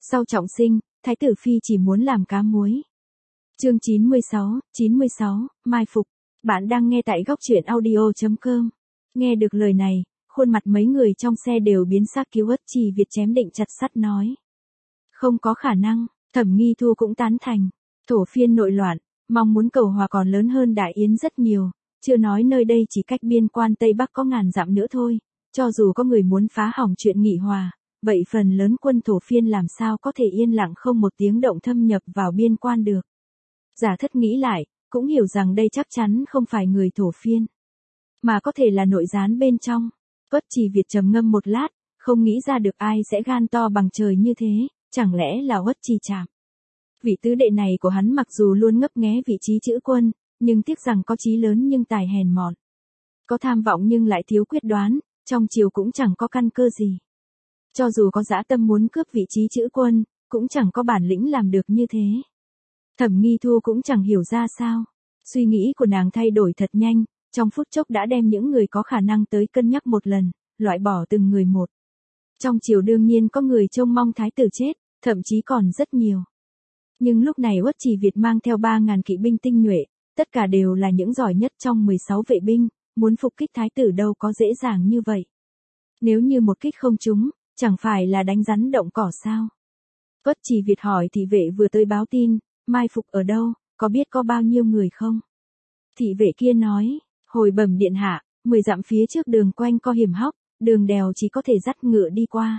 Sau trọng sinh, Thái tử Phi chỉ muốn làm cá muối. Chương 96, Mai Phục. Bạn đang nghe tại góc truyện audio.com. Nghe được lời này, khuôn mặt mấy người trong xe đều biến sắc. Kiều Uất Trì Việt chém định chặt sắt nói. Không có khả năng, Thẩm Nghi Thu cũng tán thành. Thổ phiên nội loạn, mong muốn cầu hòa còn lớn hơn Đại Yến rất nhiều, chưa nói nơi đây chỉ cách biên quan Tây Bắc có ngàn dặm nữa thôi, cho dù có người muốn phá hỏng chuyện nghị hòa, vậy phần lớn quân thổ phiên làm sao có thể yên lặng không một tiếng động thâm nhập vào biên quan được. Giả Thất nghĩ lại, cũng hiểu rằng đây chắc chắn không phải người thổ phiên, mà có thể là nội gián bên trong. Uất Trì Việt trầm ngâm một lát, không nghĩ ra được ai sẽ gan to bằng trời như thế, chẳng lẽ là Uất Trì Trạm. Vị tứ đệ này của hắn mặc dù luôn ngấp nghé vị trí chữ quân, nhưng tiếc rằng có chí lớn nhưng tài hèn mọn. Có tham vọng nhưng lại thiếu quyết đoán, trong triều cũng chẳng có căn cơ gì. Cho dù có dã tâm muốn cướp vị trí chữ quân, cũng chẳng có bản lĩnh làm được như thế. Thẩm Nghi Thu cũng chẳng hiểu ra sao. Suy nghĩ của nàng thay đổi thật nhanh, trong phút chốc đã đem những người có khả năng tới cân nhắc một lần, loại bỏ từng người một. Trong triều đương nhiên có người trông mong thái tử chết, thậm chí còn rất nhiều. Nhưng lúc này Uất Trì Việt mang theo 3.000 kỵ binh tinh nhuệ, tất cả đều là những giỏi nhất trong 16 vệ binh, muốn phục kích thái tử đâu có dễ dàng như vậy. Nếu như một kích không trúng, chẳng phải là đánh rắn động cỏ sao? Uất Trì Việt hỏi thị vệ vừa tới báo tin, mai phục ở đâu, có biết có bao nhiêu người không? Thị vệ kia nói, hồi bẩm điện hạ, 10 dặm phía trước đường quanh co hiểm hóc, đường đèo chỉ có thể dắt ngựa đi qua.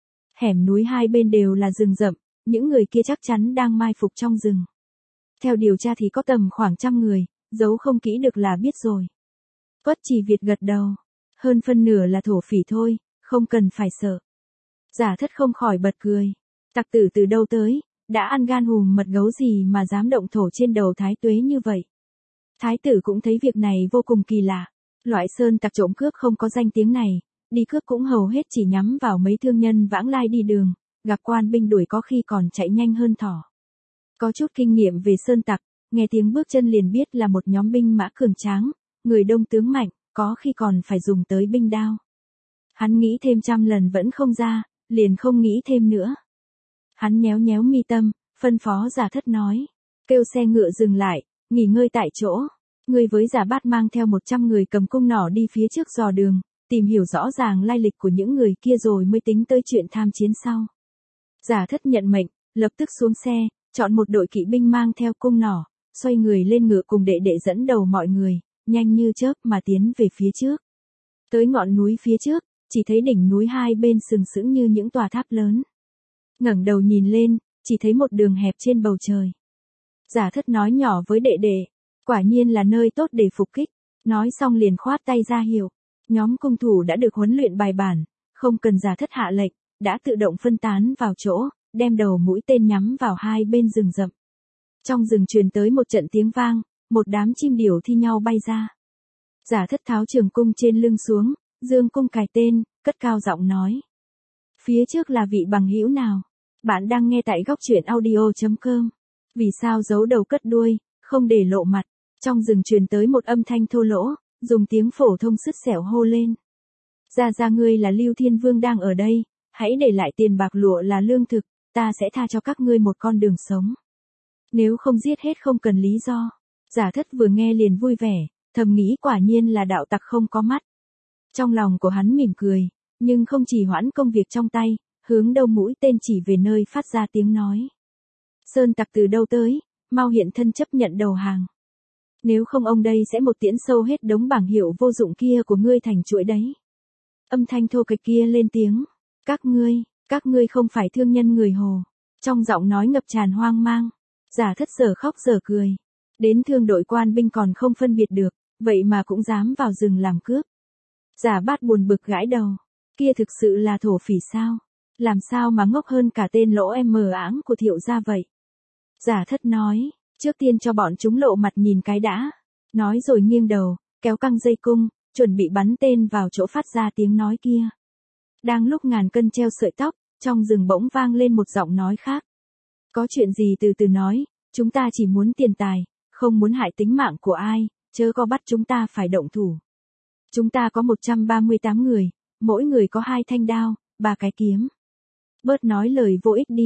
Hẻm núi hai bên đều là rừng rậm, những người kia chắc chắn đang mai phục trong rừng. Theo điều tra thì có tầm khoảng 100 người, giấu không kỹ được là biết rồi. Uất Trì Việt gật đầu, hơn phân nửa là thổ phỉ thôi, không cần phải sợ. Giả Thất không khỏi bật cười, tặc tử từ đâu tới, đã ăn gan hùm mật gấu gì mà dám động thổ trên đầu thái tuế như vậy. Thái tử cũng thấy việc này vô cùng kỳ lạ, loại sơn tặc trộm cướp không có danh tiếng này, đi cướp cũng hầu hết chỉ nhắm vào mấy thương nhân vãng lai đi đường, gặp quan binh đuổi có khi còn chạy nhanh hơn thỏ. Có chút kinh nghiệm về sơn tặc, nghe tiếng bước chân liền biết là một nhóm binh mã cường tráng, người đông tướng mạnh, có khi còn phải dùng tới binh đao. Hắn nghĩ thêm 100 lần vẫn không ra, liền không nghĩ thêm nữa. Hắn nhéo nhéo mi tâm, phân phó Giả Thất nói, kêu xe ngựa dừng lại, nghỉ ngơi tại chỗ. Người với Giả Bát mang theo 100 người cầm cung nỏ đi phía trước dò đường, tìm hiểu rõ ràng lai lịch của những người kia rồi mới tính tới chuyện tham chiến sau. Giả Thất nhận mệnh, lập tức xuống xe, chọn một đội kỵ binh mang theo cung nỏ, xoay người lên ngựa cùng đệ đệ dẫn đầu mọi người, nhanh như chớp mà tiến về phía trước. Tới ngọn núi phía trước, chỉ thấy đỉnh núi hai bên sừng sững như những tòa tháp lớn. Ngẩng đầu nhìn lên, chỉ thấy một đường hẹp trên bầu trời. Giả Thất nói nhỏ với đệ đệ, quả nhiên là nơi tốt để phục kích, nói xong liền khoát tay ra hiệu. Nhóm cung thủ đã được huấn luyện bài bản, không cần Giả Thất hạ lệnh, đã tự động phân tán vào chỗ, đem đầu mũi tên nhắm vào hai bên rừng rậm. Trong rừng truyền tới một trận tiếng vang, một đám chim điểu thi nhau bay ra. Giả Thất tháo trường cung trên lưng xuống, dương cung cài tên, cất cao giọng nói. Phía trước là vị bằng hữu nào? Bạn đang nghe tại góc truyện audio.com. Vì sao giấu đầu cất đuôi, không để lộ mặt? Trong rừng truyền tới một âm thanh thô lỗ, dùng tiếng phổ thông sứt sẻo hô lên. Ra ngươi là Lưu Thiên Vương đang ở đây, hãy để lại tiền bạc lụa là lương thực, ta sẽ tha cho các ngươi một con đường sống. Nếu không giết hết không cần lý do. Giả Thất vừa nghe liền vui vẻ, thầm nghĩ quả nhiên là đạo tặc không có mắt. Trong lòng của hắn mỉm cười, nhưng không chỉ hoãn công việc trong tay, hướng đầu mũi tên chỉ về nơi phát ra tiếng nói. Sơn tặc từ đâu tới, mau hiện thân chấp nhận đầu hàng. Nếu không ông đây sẽ một tiễn sâu hết đống bảng hiệu vô dụng kia của ngươi thành chuỗi đấy. Âm thanh thô kệch kia lên tiếng. Các ngươi không phải thương nhân người Hồ. Trong giọng nói ngập tràn hoang mang. Giả Thất dở khóc dở cười. Đến thương đội quan binh còn không phân biệt được, vậy mà cũng dám vào rừng làm cướp. Giả Bát buồn bực gãi đầu. Kia thực sự là thổ phỉ sao? Làm sao mà ngốc hơn cả tên lỗ em mờ áng của Thiệu gia vậy? Giả Thất nói, trước tiên cho bọn chúng lộ mặt nhìn cái đã. Nói rồi nghiêng đầu, kéo căng dây cung, chuẩn bị bắn tên vào chỗ phát ra tiếng nói kia. Đang lúc ngàn cân treo sợi tóc, trong rừng bỗng vang lên một giọng nói khác. Có chuyện gì từ từ nói, chúng ta chỉ muốn tiền tài, không muốn hại tính mạng của ai, chớ có bắt chúng ta phải động thủ. Chúng ta có 138 người, mỗi người có 2 thanh đao, 3 cái kiếm. Bớt nói lời vô ích đi,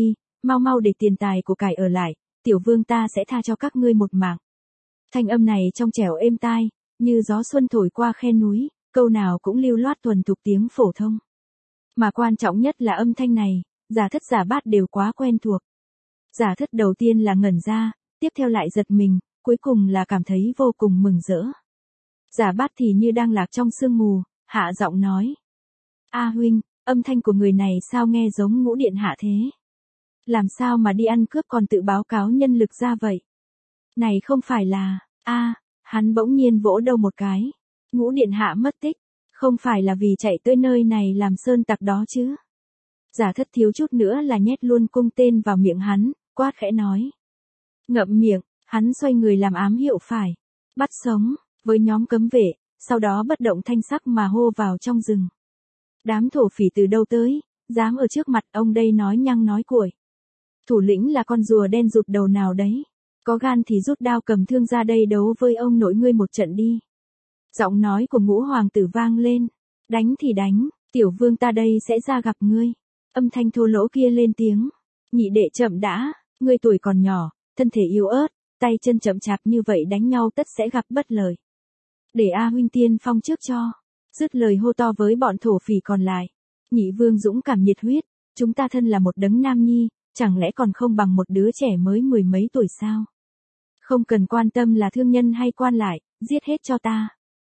mau mau để tiền tài của cải ở lại, tiểu vương ta sẽ tha cho các ngươi một mạng. Thanh âm này trong trẻo êm tai, như gió xuân thổi qua khe núi, câu nào cũng lưu loát thuần thục tiếng phổ thông. Mà quan trọng nhất là âm thanh này, Giả Thất Giả Bát đều quá quen thuộc. Giả Thất đầu tiên là ngẩn ra, tiếp theo lại giật mình, cuối cùng là cảm thấy vô cùng mừng rỡ. Giả Bát thì như đang lạc trong sương mù, hạ giọng nói. A huynh, âm thanh của người này sao nghe giống Ngũ điện hạ thế? Làm sao mà đi ăn cướp còn tự báo cáo nhân lực ra vậy? Này không phải là, hắn bỗng nhiên vỗ đầu một cái. Ngũ điện hạ mất tích, không phải là vì chạy tới nơi này làm sơn tặc đó chứ? Giả Thất thiếu chút nữa là nhét luôn cung tên vào miệng hắn, quát khẽ nói. Ngậm miệng, hắn xoay người làm ám hiệu phải. Bắt sống, với nhóm cấm vệ, sau đó bất động thanh sắc mà hô vào trong rừng. Đám thổ phỉ từ đâu tới, dám ở trước mặt ông đây nói nhăng nói cuội. Thủ lĩnh là con rùa đen rụt đầu nào đấy, có gan thì rút đao cầm thương ra đây đấu với ông nội ngươi một trận đi. Giọng nói của Ngũ hoàng tử vang lên, đánh thì đánh, tiểu vương ta đây sẽ ra gặp ngươi. Âm thanh thô lỗ kia lên tiếng, nhị đệ chậm đã, ngươi tuổi còn nhỏ, thân thể yếu ớt, tay chân chậm chạp như vậy đánh nhau tất sẽ gặp bất lợi. Để A huynh tiên phong trước cho. Dứt lời hô to với bọn thổ phỉ còn lại. Nhị vương dũng cảm nhiệt huyết, chúng ta thân là một đấng nam nhi, chẳng lẽ còn không bằng một đứa trẻ mới mười mấy tuổi sao? Không cần quan tâm là thương nhân hay quan lại, giết hết cho ta.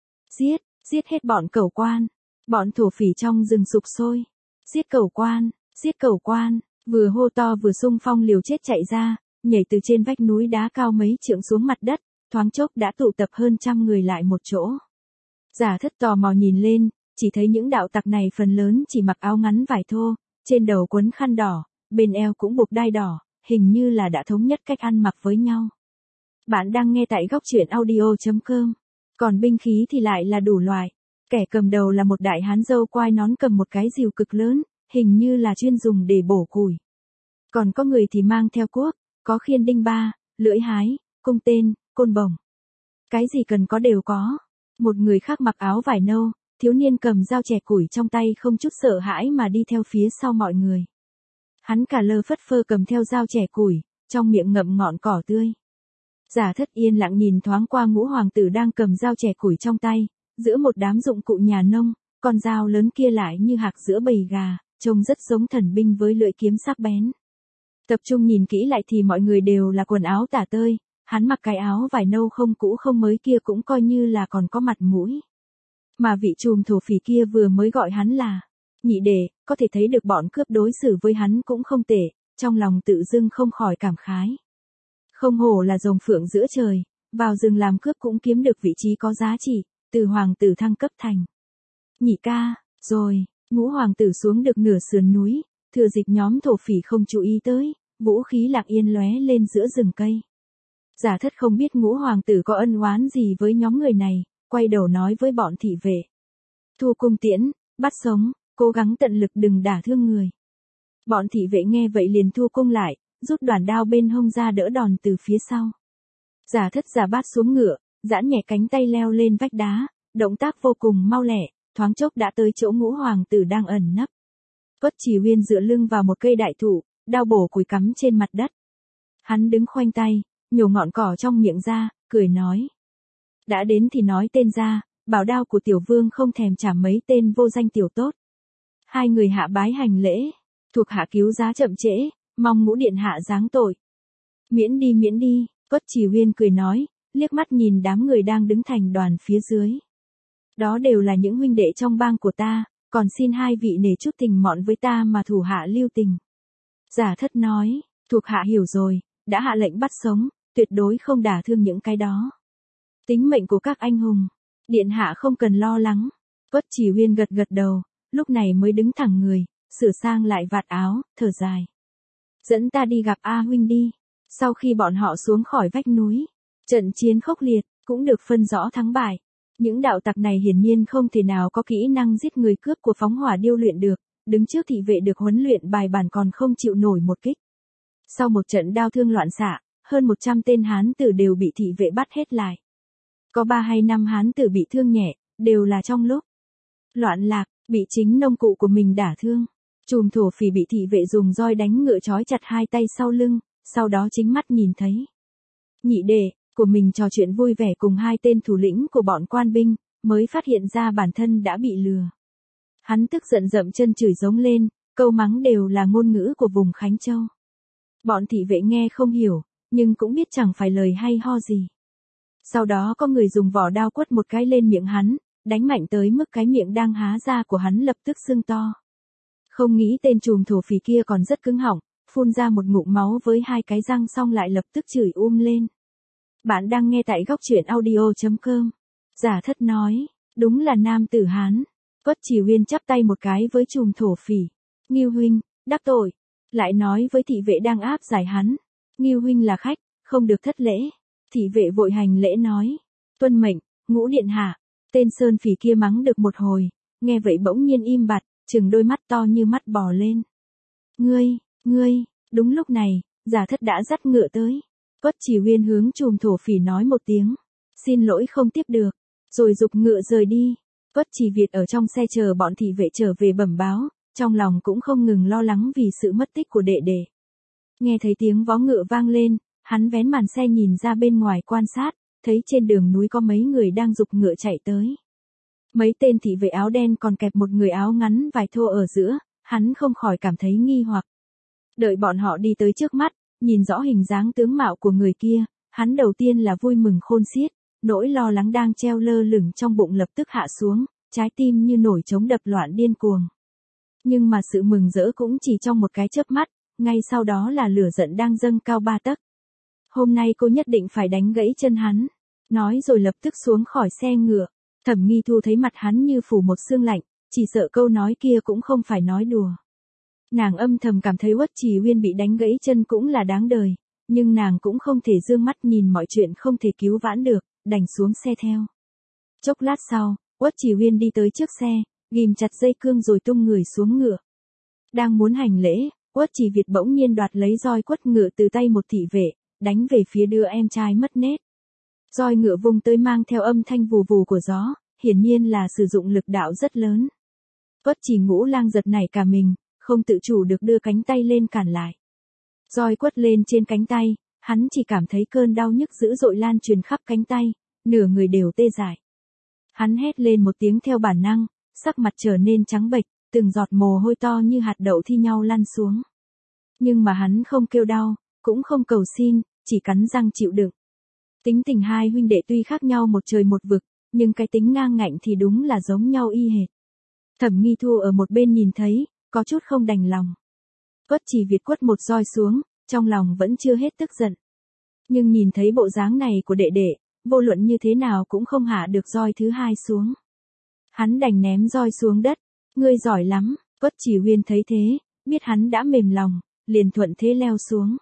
Giết hết bọn cẩu quan. Bọn thổ phỉ trong rừng sục sôi. Giết cẩu quan, vừa hô to vừa xung phong liều chết chạy ra, nhảy từ trên vách núi đá cao mấy trượng xuống mặt đất, thoáng chốc đã tụ tập hơn 100 người lại một chỗ. Giả Thất tò mò nhìn lên, chỉ thấy những đạo tặc này phần lớn chỉ mặc áo ngắn vải thô, trên đầu quấn khăn đỏ, bên eo cũng buộc đai đỏ, hình như là đã thống nhất cách ăn mặc với nhau. Bạn đang nghe tại góc truyện audio.com. Còn binh khí thì lại là đủ loại. Kẻ cầm đầu là một đại hán râu quai nón cầm một cái rìu cực lớn, hình như là chuyên dùng để bổ củi. Còn có người thì mang theo cuốc, có khiên đinh ba, lưỡi hái, cung tên, côn bổng. Cái gì cần có đều có. Một người khác mặc áo vải nâu, thiếu niên cầm dao chẻ củi trong tay không chút sợ hãi mà đi theo phía sau mọi người. Hắn cả lơ phất phơ cầm theo dao chẻ củi, trong miệng ngậm ngọn cỏ tươi. Giả Thất yên lặng nhìn thoáng qua Ngũ hoàng tử đang cầm dao chẻ củi trong tay, giữa một đám dụng cụ nhà nông, con dao lớn kia lại như hạc giữa bầy gà, trông rất giống thần binh với lưỡi kiếm sắc bén. Tập trung nhìn kỹ lại thì mọi người đều là quần áo tả tơi, hắn mặc cái áo vải nâu không cũ không mới kia cũng coi như là còn có mặt mũi. Mà vị trùm thổ phỉ kia vừa mới gọi hắn là nhị đệ, có thể thấy được bọn cướp đối xử với hắn cũng không tệ, trong lòng tự dưng không khỏi cảm khái. Không hổ là rồng phượng giữa trời, vào rừng làm cướp cũng kiếm được vị trí có giá trị, từ hoàng tử thăng cấp thành nhị ca, rồi, Ngũ hoàng tử xuống được nửa sườn núi, thừa dịp nhóm thổ phỉ không chú ý tới, vũ khí lặng yên lóe lên giữa rừng cây. Giả Thất không biết Ngũ hoàng tử có ân oán gì với nhóm người này, quay đầu nói với bọn thị vệ. Thu cung tiễn, bắt sống, cố gắng tận lực đừng đả thương người. Bọn thị vệ nghe vậy liền thu cung lại, rút đoàn đao bên hông ra đỡ đòn từ phía sau. Giả Thất Giả Bát xuống ngựa, giãn nhẹ cánh tay leo lên vách đá, động tác vô cùng mau lẹ, thoáng chốc đã tới chỗ Ngũ hoàng tử đang ẩn nấp. Tuất Chỉ Huyên dựa lưng vào một cây đại thụ, đao bổ củi cắm trên mặt đất. Hắn đứng khoanh tay, nhổ ngọn cỏ trong miệng ra, cười nói. Đã đến thì nói tên ra, bảo đao của tiểu vương không thèm trả mấy tên vô danh tiểu tốt. Hai người hạ bái hành lễ, thuộc hạ cứu giá chậm trễ, mong Ngũ điện hạ giáng tội. Miễn đi, Tuất Chỉ Huyên cười nói, liếc mắt nhìn đám người đang đứng thành đoàn phía dưới. Đó đều là những huynh đệ trong bang của ta, còn xin hai vị nể chút tình mọn với ta mà thủ hạ lưu tình. Giả Thất nói, thuộc hạ hiểu rồi, đã hạ lệnh bắt sống, tuyệt đối không đả thương những cái đó. Tính mệnh của các anh hùng, điện hạ không cần lo lắng. Tuất Chỉ Huyên gật gật đầu, lúc này mới đứng thẳng người, sửa sang lại vạt áo, thở dài. Dẫn ta đi gặp A huynh đi. Sau khi bọn họ xuống khỏi vách núi, trận chiến khốc liệt, cũng được phân rõ thắng bại. Những đạo tặc này hiển nhiên không thể nào có kỹ năng giết người cướp của phóng hỏa điêu luyện được, đứng trước thị vệ được huấn luyện bài bản còn không chịu nổi một kích. Sau một trận đao thương loạn xạ, hơn 100 tên Hán tử đều bị thị vệ bắt hết lại. Có 3 hay 5 Hán tử bị thương nhẹ, đều là trong lúc loạn lạc, bị chính nông cụ của mình đả thương. Trùm thổ phỉ bị thị vệ dùng roi đánh ngựa trói chặt hai tay sau lưng, sau đó chính mắt nhìn thấy nhị đệ của mình trò chuyện vui vẻ cùng hai tên thủ lĩnh của bọn quan binh, mới phát hiện ra bản thân đã bị lừa. Hắn tức giận dậm chân chửi giống lên, câu mắng đều là ngôn ngữ của vùng Khánh Châu. Bọn thị vệ nghe không hiểu, nhưng cũng biết chẳng phải lời hay ho gì. Sau đó có người dùng vỏ đao quất một cái lên miệng hắn, đánh mạnh tới mức cái miệng đang há ra của hắn lập tức sưng to. Không nghĩ tên trùm thổ phỉ kia còn rất cứng họng, phun ra một ngụm máu với hai cái răng xong lại lập tức chửi lên. Bạn đang nghe tại góc truyện audio.com. Giả thất nói, đúng là nam tử Hán. Quất Chỉ Huyên chắp tay một cái với trùm thổ phỉ. Ngưu huynh, đắc tội. Lại nói với thị vệ đang áp giải hắn. Ngưu huynh là khách, không được thất lễ. Thị vệ vội hành lễ nói. Tuân mệnh, Ngũ điện hạ. Tên sơn phỉ kia mắng được một hồi, nghe vậy bỗng nhiên im bặt, trừng đôi mắt to như mắt bò lên. Ngươi, đúng lúc này, Giả thất đã dắt ngựa tới. Quất Chỉ Huyên hướng trùm thổ phỉ nói một tiếng. Xin lỗi không tiếp được. Rồi giục ngựa rời đi. Quất Chỉ Việt ở trong xe chờ bọn thị vệ trở về bẩm báo, trong lòng cũng không ngừng lo lắng vì sự mất tích của đệ đệ. Nghe thấy tiếng vó ngựa vang lên, hắn vén màn xe nhìn ra bên ngoài quan sát, thấy trên đường núi có mấy người đang giục ngựa chạy tới. Mấy tên thị vệ áo đen còn kẹp một người áo ngắn vải thô ở giữa, hắn không khỏi cảm thấy nghi hoặc. Đợi bọn họ đi tới trước mắt, nhìn rõ hình dáng tướng mạo của người kia, hắn đầu tiên là vui mừng khôn xiết, nỗi lo lắng đang treo lơ lửng trong bụng lập tức hạ xuống, trái tim như nổi trống đập loạn điên cuồng. Nhưng mà sự mừng rỡ cũng chỉ trong một cái chớp mắt, ngay sau đó là lửa giận đang dâng cao 3 tấc. Hôm nay cô nhất định phải đánh gãy chân hắn. Nói rồi lập tức xuống khỏi xe ngựa. Thẩm Nghi Thu thấy mặt hắn như phủ một sương lạnh, chỉ sợ câu nói kia cũng không phải nói đùa. Nàng âm thầm cảm thấy Uất Trì Uyên bị đánh gãy chân cũng là đáng đời, nhưng nàng cũng không thể dương mắt nhìn mọi chuyện không thể cứu vãn được, đành xuống xe theo. Chốc lát sau, Uất Trì Uyên đi tới trước xe, ghim chặt dây cương rồi tung người xuống ngựa. Đang muốn hành lễ, Uất Trì Việt bỗng nhiên đoạt lấy roi quất ngựa từ tay một thị vệ, đánh về phía đứa em trai mất nết. Roi ngựa vung tới mang theo âm thanh vù vù của gió, hiển nhiên là sử dụng lực đạo rất lớn. Quất Chỉ Ngũ Lang giật nảy cả mình, không tự chủ được đưa cánh tay lên cản lại. Roi quất lên trên cánh tay, hắn chỉ cảm thấy cơn đau nhức dữ dội lan truyền khắp cánh tay, nửa người đều tê dại. Hắn hét lên một tiếng theo bản năng, sắc mặt trở nên trắng bệch, từng giọt mồ hôi to như hạt đậu thi nhau lăn xuống. Nhưng mà hắn không kêu đau, cũng không cầu xin, chỉ cắn răng chịu đựng. Tính tình hai huynh đệ tuy khác nhau một trời một vực, nhưng cái tính ngang ngạnh thì đúng là giống nhau y hệt. Thẩm Nghi Thu ở một bên nhìn thấy, có chút không đành lòng. Quất Chỉ Việt quất một roi xuống, trong lòng vẫn chưa hết tức giận. Nhưng nhìn thấy bộ dáng này của đệ đệ, vô luận như thế nào cũng không hạ được roi thứ hai xuống. Hắn đành ném roi xuống đất. Ngươi giỏi lắm. Quất Chỉ Huyên thấy thế, biết hắn đã mềm lòng, liền thuận thế leo xuống.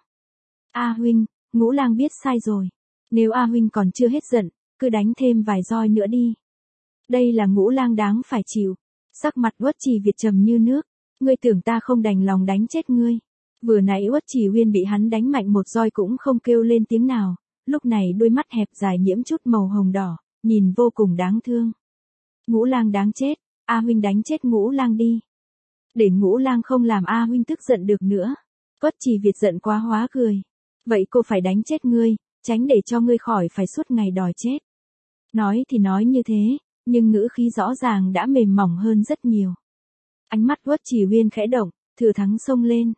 A huynh, Ngũ Lang biết sai rồi. Nếu A huynh còn chưa hết giận, cứ đánh thêm vài roi nữa đi. Đây là Ngũ Lang đáng phải chịu. Sắc mặt Uất Trì Việt trầm như nước. Ngươi tưởng ta không đành lòng đánh chết ngươi. Vừa nãy Uất Trì Huyên bị hắn đánh mạnh một roi cũng không kêu lên tiếng nào, lúc này đôi mắt hẹp dài nhiễm chút màu hồng đỏ, nhìn vô cùng đáng thương. Ngũ Lang đáng chết, A huynh đánh chết Ngũ Lang đi. Để Ngũ Lang không làm A huynh tức giận được nữa. Uất Trì Việt giận quá hóa cười. Vậy cô phải đánh chết ngươi, tránh để cho ngươi khỏi phải suốt ngày đòi chết. Nói thì nói như thế, nhưng ngữ khí rõ ràng đã mềm mỏng hơn rất nhiều. Ánh mắt Uất Trì Huyên khẽ động, thừa thắng xông lên.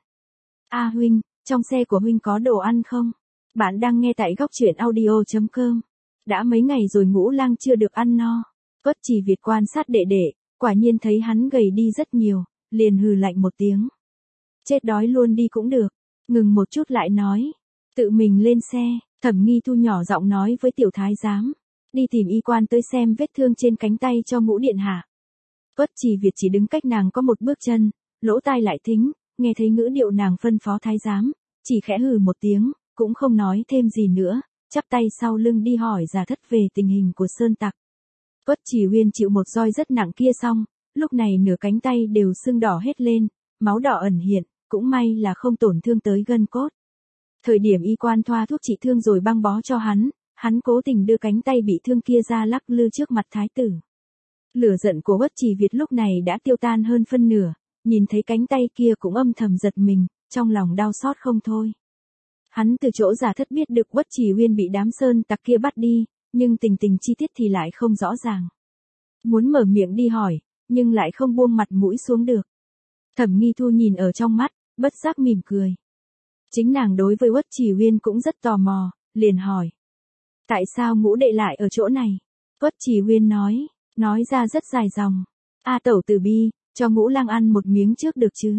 A huynh, trong xe của huynh có đồ ăn không? Bạn đang nghe tại góc truyện audio.com. Đã mấy ngày rồi Ngũ Lang chưa được ăn no. Uất Trì Việt quan sát đệ đệ, quả nhiên thấy hắn gầy đi rất nhiều, liền hừ lạnh một tiếng. Chết đói luôn đi cũng được. Ngừng một chút lại nói. Tự mình lên xe, Thẩm Nghi Thu nhỏ giọng nói với tiểu thái giám. Đi tìm y quan tới xem vết thương trên cánh tay cho Ngũ điện hạ. Uất Trì Việt chỉ đứng cách nàng có một bước chân, lỗ tai lại thính, nghe thấy ngữ điệu nàng phân phó thái giám, chỉ khẽ hừ một tiếng, cũng không nói thêm gì nữa, chắp tay sau lưng đi hỏi Giả Thất về tình hình của sơn tặc. Uất Trì Huyên chịu một roi rất nặng kia xong, lúc này nửa cánh tay đều sưng đỏ hết lên, máu đỏ ẩn hiện, cũng may là không tổn thương tới gân cốt. Thời điểm y quan thoa thuốc trị thương rồi băng bó cho hắn cố tình đưa cánh tay bị thương kia ra lắc lư trước mặt thái tử. Lửa giận của Uất Trì Việt lúc này đã tiêu tan hơn phân nửa, nhìn thấy cánh tay kia cũng âm thầm giật mình, trong lòng đau xót không thôi. Hắn từ chỗ giả thất biết được Uất Trì Uyên bị đám sơn tặc kia bắt đi, nhưng tình chi tiết thì lại không rõ ràng. Muốn mở miệng đi hỏi, nhưng lại không buông mặt mũi xuống được. Thẩm Nghi Thu nhìn ở trong mắt, bất giác mỉm cười. Chính nàng đối với Uất Trì Uyên cũng rất tò mò, liền hỏi. Tại sao ngũ đệ lại ở chỗ này? Uất Trì Uyên nói ra rất dài dòng. A tẩu từ bi, cho ngũ lang ăn một miếng trước được chứ?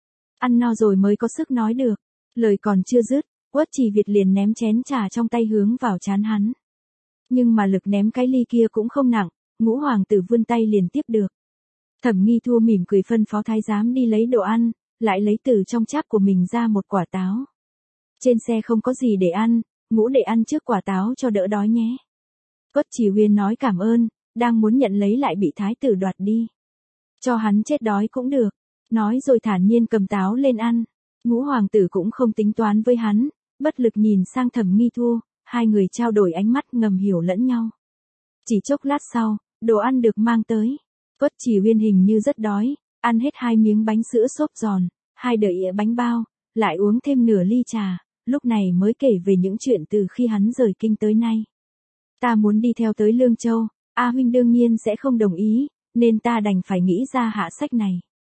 Ăn no rồi mới có sức nói được. Lời còn chưa dứt, Uất Trì Việt liền ném chén trà trong tay hướng vào trán hắn. Nhưng mà lực ném cái ly kia cũng không nặng, Ngũ hoàng tử vươn tay liền tiếp được. Thẩm Nghi Thu mỉm cười phân phó thái giám đi lấy đồ ăn, lại lấy từ trong cháp của mình ra một quả táo. Trên xe không có gì để ăn, ngũ đệ ăn trước quả táo cho đỡ đói nhé. Uất Trì Uyên nói cảm ơn, đang muốn nhận lấy lại bị thái tử đoạt đi. Cho hắn chết đói cũng được, nói rồi thản nhiên cầm táo lên ăn. Ngũ hoàng tử cũng không tính toán với hắn, bất lực nhìn sang Thẩm Nghi Thu, hai người trao đổi ánh mắt ngầm hiểu lẫn nhau. Chỉ chốc lát sau, đồ ăn được mang tới. Uất Trì Uyên hình như rất đói, ăn hết 2 miếng bánh sữa xốp giòn, 2 đĩa bánh bao, lại uống thêm nửa ly trà, lúc này mới kể về những chuyện từ khi hắn rời kinh tới nay. Ta muốn đi theo tới Lương Châu, A huynh đương nhiên sẽ không đồng ý, nên ta đành phải nghĩ ra hạ sách này.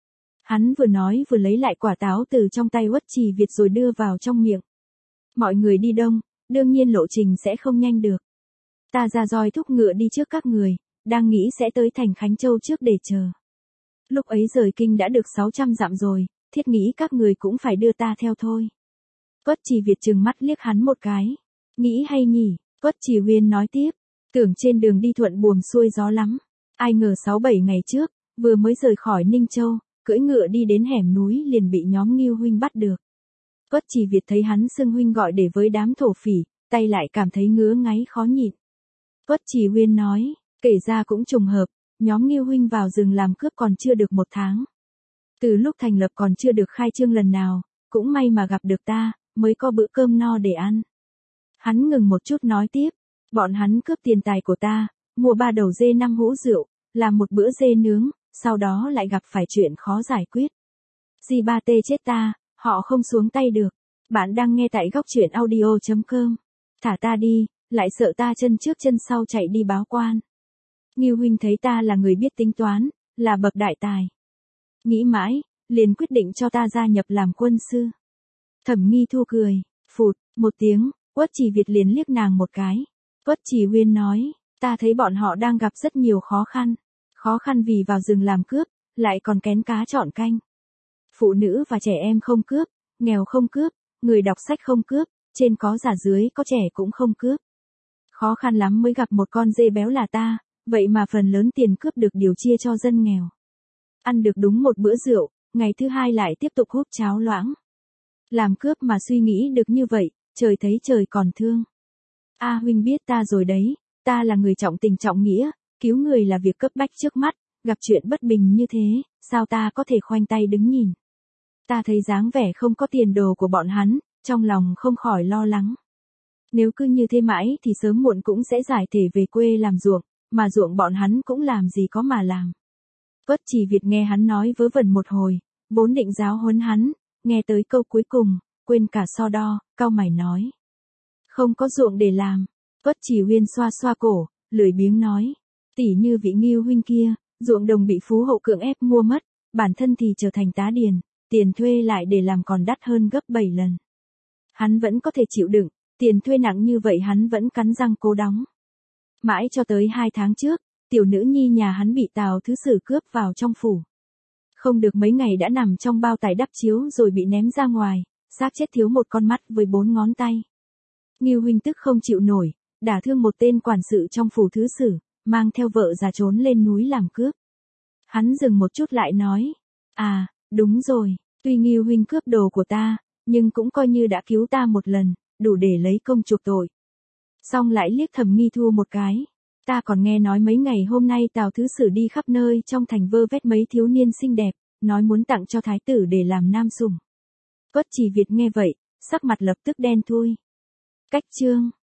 Hắn vừa nói vừa lấy lại quả táo từ trong tay Uất Trì Việt rồi đưa vào trong miệng. Mọi người đi đông, đương nhiên lộ trình sẽ không nhanh được. Ta ra roi thúc ngựa đi trước các người, đang nghĩ sẽ tới thành Khánh Châu trước để chờ. Lúc ấy rời kinh đã được 600 dặm rồi, thiết nghĩ các người cũng phải đưa ta theo thôi. Uất Trì Việt trừng mắt liếc hắn một cái. Nghĩ hay nhỉ? Uất Trì Uyên nói tiếp. Tưởng trên đường đi thuận buồm xuôi gió lắm. Ai ngờ 6-7 ngày trước, vừa mới rời khỏi Ninh Châu, cưỡi ngựa đi đến hẻm núi liền bị nhóm Ngưu huynh bắt được. Uất Trì Việt thấy hắn xưng huynh gọi để với đám thổ phỉ, tay lại cảm thấy ngứa ngáy khó nhịn. Uất Trì Uyên nói, kể ra cũng trùng hợp, nhóm Ngưu huynh vào rừng làm cướp còn chưa được 1 tháng. Từ lúc thành lập còn chưa được khai trương lần nào, cũng may mà gặp được ta, mới có bữa cơm no để ăn. Hắn ngừng một chút nói tiếp, bọn hắn cướp tiền tài của ta, mua 3 đầu dê 5 hũ rượu, làm một bữa dê nướng, sau đó lại gặp phải chuyện khó giải quyết. Di ba tê chết ta, họ không xuống tay được. Bạn đang nghe tại góc truyện audio.com. Thả ta đi, lại sợ ta chân trước chân sau chạy đi báo quan. Ngưu huynh thấy ta là người biết tính toán, là bậc đại tài. Nghĩ mãi, liền quyết định cho ta gia nhập làm quân sư. Thẩm Nghi Thu cười, phụt, một tiếng, Uất Trì Việt liền liếc nàng một cái. Uất Trì Uyên nói, ta thấy bọn họ đang gặp rất nhiều khó khăn vì vào rừng làm cướp, lại còn kén cá chọn canh. Phụ nữ và trẻ em không cướp, nghèo không cướp, người đọc sách không cướp, trên có già dưới có trẻ cũng không cướp. Khó khăn lắm mới gặp một con dê béo là ta, vậy mà phần lớn tiền cướp được điều chia cho dân nghèo. Ăn được đúng một bữa rượu, ngày thứ hai lại tiếp tục húp cháo loãng. Làm cướp mà suy nghĩ được như vậy, trời thấy trời còn thương. A huynh biết ta rồi đấy, ta là người trọng tình trọng nghĩa, cứu người là việc cấp bách trước mắt, gặp chuyện bất bình như thế, sao ta có thể khoanh tay đứng nhìn. Ta thấy dáng vẻ không có tiền đồ của bọn hắn, trong lòng không khỏi lo lắng. Nếu cứ như thế mãi thì sớm muộn cũng sẽ giải thể về quê làm ruộng, mà ruộng bọn hắn cũng làm gì có mà làm. Uất Trì Việt nghe hắn nói vớ vẩn một hồi, vốn định giáo huấn hắn, nghe tới câu cuối cùng, quên cả so đo, cau mày nói. Không có ruộng để làm. Uất Trì Uyên xoa xoa cổ, lười biếng nói. Tỉ như vị Ngưu huynh kia, ruộng đồng bị phú hậu cưỡng ép mua mất, bản thân thì trở thành tá điền, tiền thuê lại để làm còn đắt hơn gấp 7 lần. Hắn vẫn có thể chịu đựng, tiền thuê nặng như vậy hắn vẫn cắn răng cố đóng. Mãi cho tới 2 tháng trước, tiểu nữ nhi nhà hắn bị Tào Thứ Sử cướp vào trong phủ. Không được mấy ngày đã nằm trong bao tải đắp chiếu rồi bị ném ra ngoài, xác chết thiếu một con mắt với 4 ngón tay. Ngưu huynh tức không chịu nổi, đả thương một tên quản sự trong phủ Thứ Sử, mang theo vợ già trốn lên núi làm cướp. Hắn dừng một chút lại nói, à, đúng rồi, tuy Ngưu huynh cướp đồ của ta, nhưng cũng coi như đã cứu ta một lần, đủ để lấy công chuộc tội. Xong lại liếc Thẩm Nghi Thu một cái. Ta còn nghe nói mấy ngày hôm nay Tào Thứ Sử đi khắp nơi trong thành vơ vét mấy thiếu niên xinh đẹp, nói muốn tặng cho thái tử để làm nam sủng. Uất Trì Việt nghe vậy, sắc mặt lập tức đen thui. Cách chương